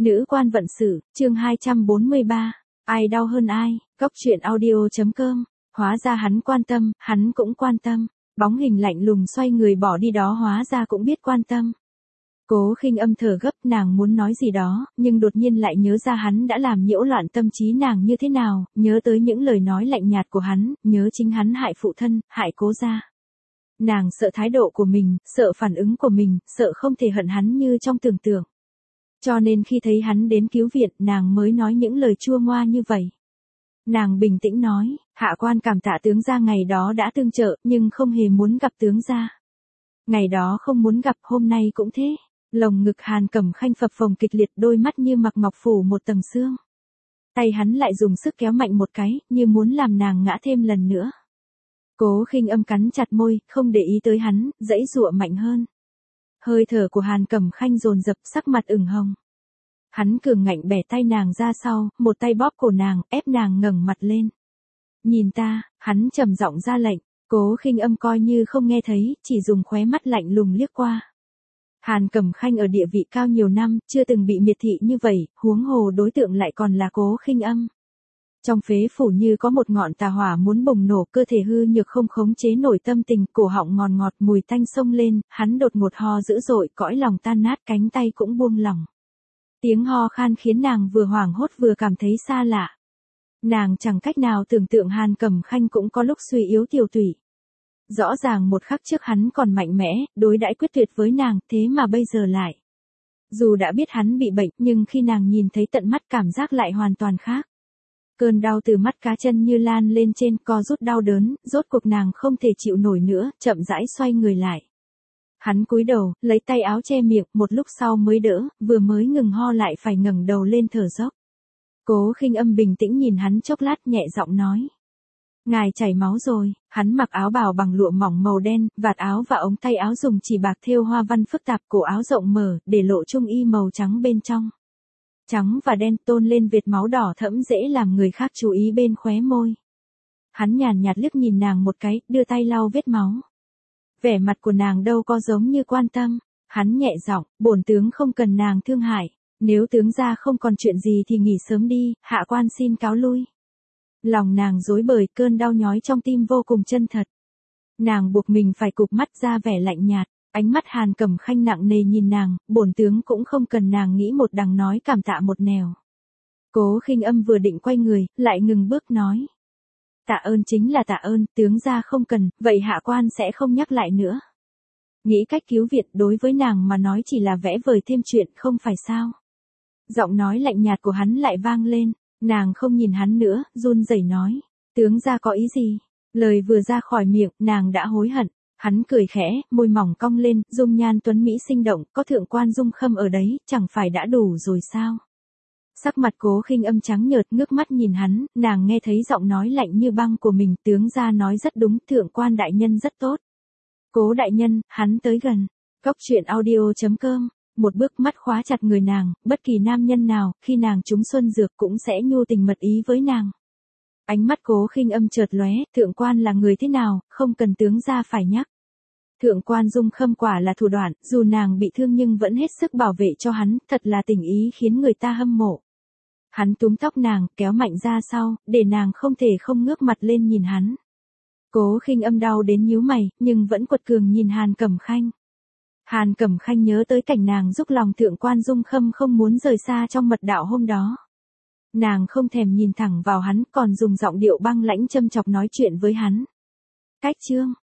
Nữ quan vận sự, chương 243. Ai đau hơn ai, Cốc truyện audio.com. Hóa ra hắn quan tâm, hắn cũng quan tâm. Bóng hình lạnh lùng xoay người bỏ đi đó hóa ra cũng biết quan tâm. Cố Khinh Âm thở gấp, nàng muốn nói gì đó, nhưng đột nhiên lại nhớ ra hắn đã làm nhiễu loạn tâm trí nàng như thế nào, nhớ tới những lời nói lạnh nhạt của hắn, nhớ chính hắn hại phụ thân, hại Cố gia. Nàng sợ thái độ của mình, sợ phản ứng của mình, sợ không thể hận hắn như trong tưởng tượng. Cho nên khi thấy hắn đến cứu viện, nàng mới nói những lời chua ngoa như vậy. Nàng bình tĩnh nói, hạ quan cảm tạ tướng gia ngày đó đã tương trợ, nhưng không hề muốn gặp tướng gia. Ngày đó không muốn gặp, hôm nay cũng thế. Lồng ngực Hàn Cẩm Khanh phập phồng kịch liệt, đôi mắt như mặc ngọc phủ một tầng xương. Tay hắn lại dùng sức kéo mạnh một cái, như muốn làm nàng ngã thêm lần nữa. Cố Khinh Âm cắn chặt môi, không để ý tới hắn, giãy giụa mạnh hơn. Hơi thở của Hàn Cẩm Khanh dồn dập, sắc mặt ửng hồng. Hắn cường ngạnh bẻ tay nàng ra sau, một tay bóp cổ nàng, ép nàng ngẩng mặt lên. Nhìn ta, hắn trầm giọng ra lệnh. Cố Khinh Âm coi như không nghe thấy, chỉ dùng khóe mắt lạnh lùng liếc qua. Hàn Cẩm Khanh ở địa vị cao nhiều năm, chưa từng bị miệt thị như vậy, huống hồ đối tượng lại còn là Cố Khinh Âm. Trong phế phủ như có một ngọn tà hỏa muốn bùng nổ, cơ thể hư nhược không khống chế nổi tâm tình, cổ họng ngọt ngọt mùi tanh xông lên, hắn đột ngột ho dữ dội, cõi lòng tan nát, cánh tay cũng buông lỏng. Tiếng ho khan khiến nàng vừa hoảng hốt vừa cảm thấy xa lạ. Nàng chẳng cách nào tưởng tượng Hàn Cẩm Khanh cũng có lúc suy yếu tiểu tụy. Rõ ràng một khắc trước hắn còn mạnh mẽ, đối đãi quyết tuyệt với nàng, thế mà bây giờ lại. Dù đã biết hắn bị bệnh, nhưng khi nàng nhìn thấy tận mắt cảm giác lại hoàn toàn khác. Cơn đau từ mắt cá chân như lan lên trên, co rút đau đớn, rốt cuộc nàng không thể chịu nổi nữa, chậm rãi xoay người lại. Hắn cúi đầu, lấy tay áo che miệng, một lúc sau mới đỡ, vừa mới ngừng ho lại phải ngẩng đầu lên thở dốc. Cố Khinh Âm bình tĩnh nhìn hắn chốc lát, nhẹ giọng nói. Ngài chảy máu rồi. Hắn mặc áo bào bằng lụa mỏng màu đen, vạt áo và ống tay áo dùng chỉ bạc thêu hoa văn phức tạp, cổ áo rộng mở, để lộ trung y màu trắng bên trong. Trắng và đen tôn lên vệt máu đỏ thẫm dễ làm người khác chú ý bên khóe môi. Hắn nhàn nhạt liếc nhìn nàng một cái, đưa tay lau vết máu. Vẻ mặt của nàng đâu có giống như quan tâm. Hắn nhẹ giọng, bổn tướng không cần nàng thương hại. Nếu tướng gia không còn chuyện gì thì nghỉ sớm đi, hạ quan xin cáo lui. Lòng nàng rối bời, cơn đau nhói trong tim vô cùng chân thật. Nàng buộc mình phải cụp mắt ra vẻ lạnh nhạt, ánh mắt Hàn Cẩm Khanh nặng nề nhìn nàng, bổn tướng cũng không cần nàng nghĩ một đằng nói cảm tạ một nẻo. Cố Khinh Âm vừa định quay người, lại ngừng bước nói. Tạ ơn chính là tạ ơn, tướng gia không cần, vậy hạ quan sẽ không nhắc lại nữa. Nghĩ cách cứu viện đối với nàng mà nói chỉ là vẽ vời thêm chuyện, không phải sao. Giọng nói lạnh nhạt của hắn lại vang lên. Nàng không nhìn hắn nữa, run rẩy nói. Tướng gia có ý gì? Lời vừa ra khỏi miệng, nàng đã hối hận. Hắn cười khẽ, môi mỏng cong lên, dung nhan tuấn mỹ sinh động, có thượng quan Dung Khâm ở đấy, chẳng phải đã đủ rồi sao? Sắc mặt Cố Khinh Âm trắng nhợt, ngước mắt nhìn hắn, nàng nghe thấy giọng nói lạnh như băng của mình, tướng gia nói rất đúng, thượng quan đại nhân rất tốt. Cố đại nhân, hắn tới gần. Cốc truyện audio.com. Một bước mắt khóa chặt người nàng, bất kỳ nam nhân nào, khi nàng trúng xuân dược cũng sẽ nhu tình mật ý với nàng. Ánh mắt Cố Khinh Âm chợt lóe, thượng quan là người thế nào, không cần tướng gia phải nhắc. Thượng quan Dung Khâm quả là thủ đoạn, dù nàng bị thương nhưng vẫn hết sức bảo vệ cho hắn, thật là tình ý khiến người ta hâm mộ. Hắn túm tóc nàng, kéo mạnh ra sau, để nàng không thể không ngước mặt lên nhìn hắn. Cố Khinh Âm đau đến nhíu mày, nhưng vẫn quật cường nhìn Hàn Cẩm Khanh. Hàn Cẩm Khanh nhớ tới cảnh nàng giúp lòng thượng quan Dung Khâm không muốn rời xa trong mật đạo hôm đó. Nàng không thèm nhìn thẳng vào hắn, còn dùng giọng điệu băng lãnh châm chọc nói chuyện với hắn. Cách chương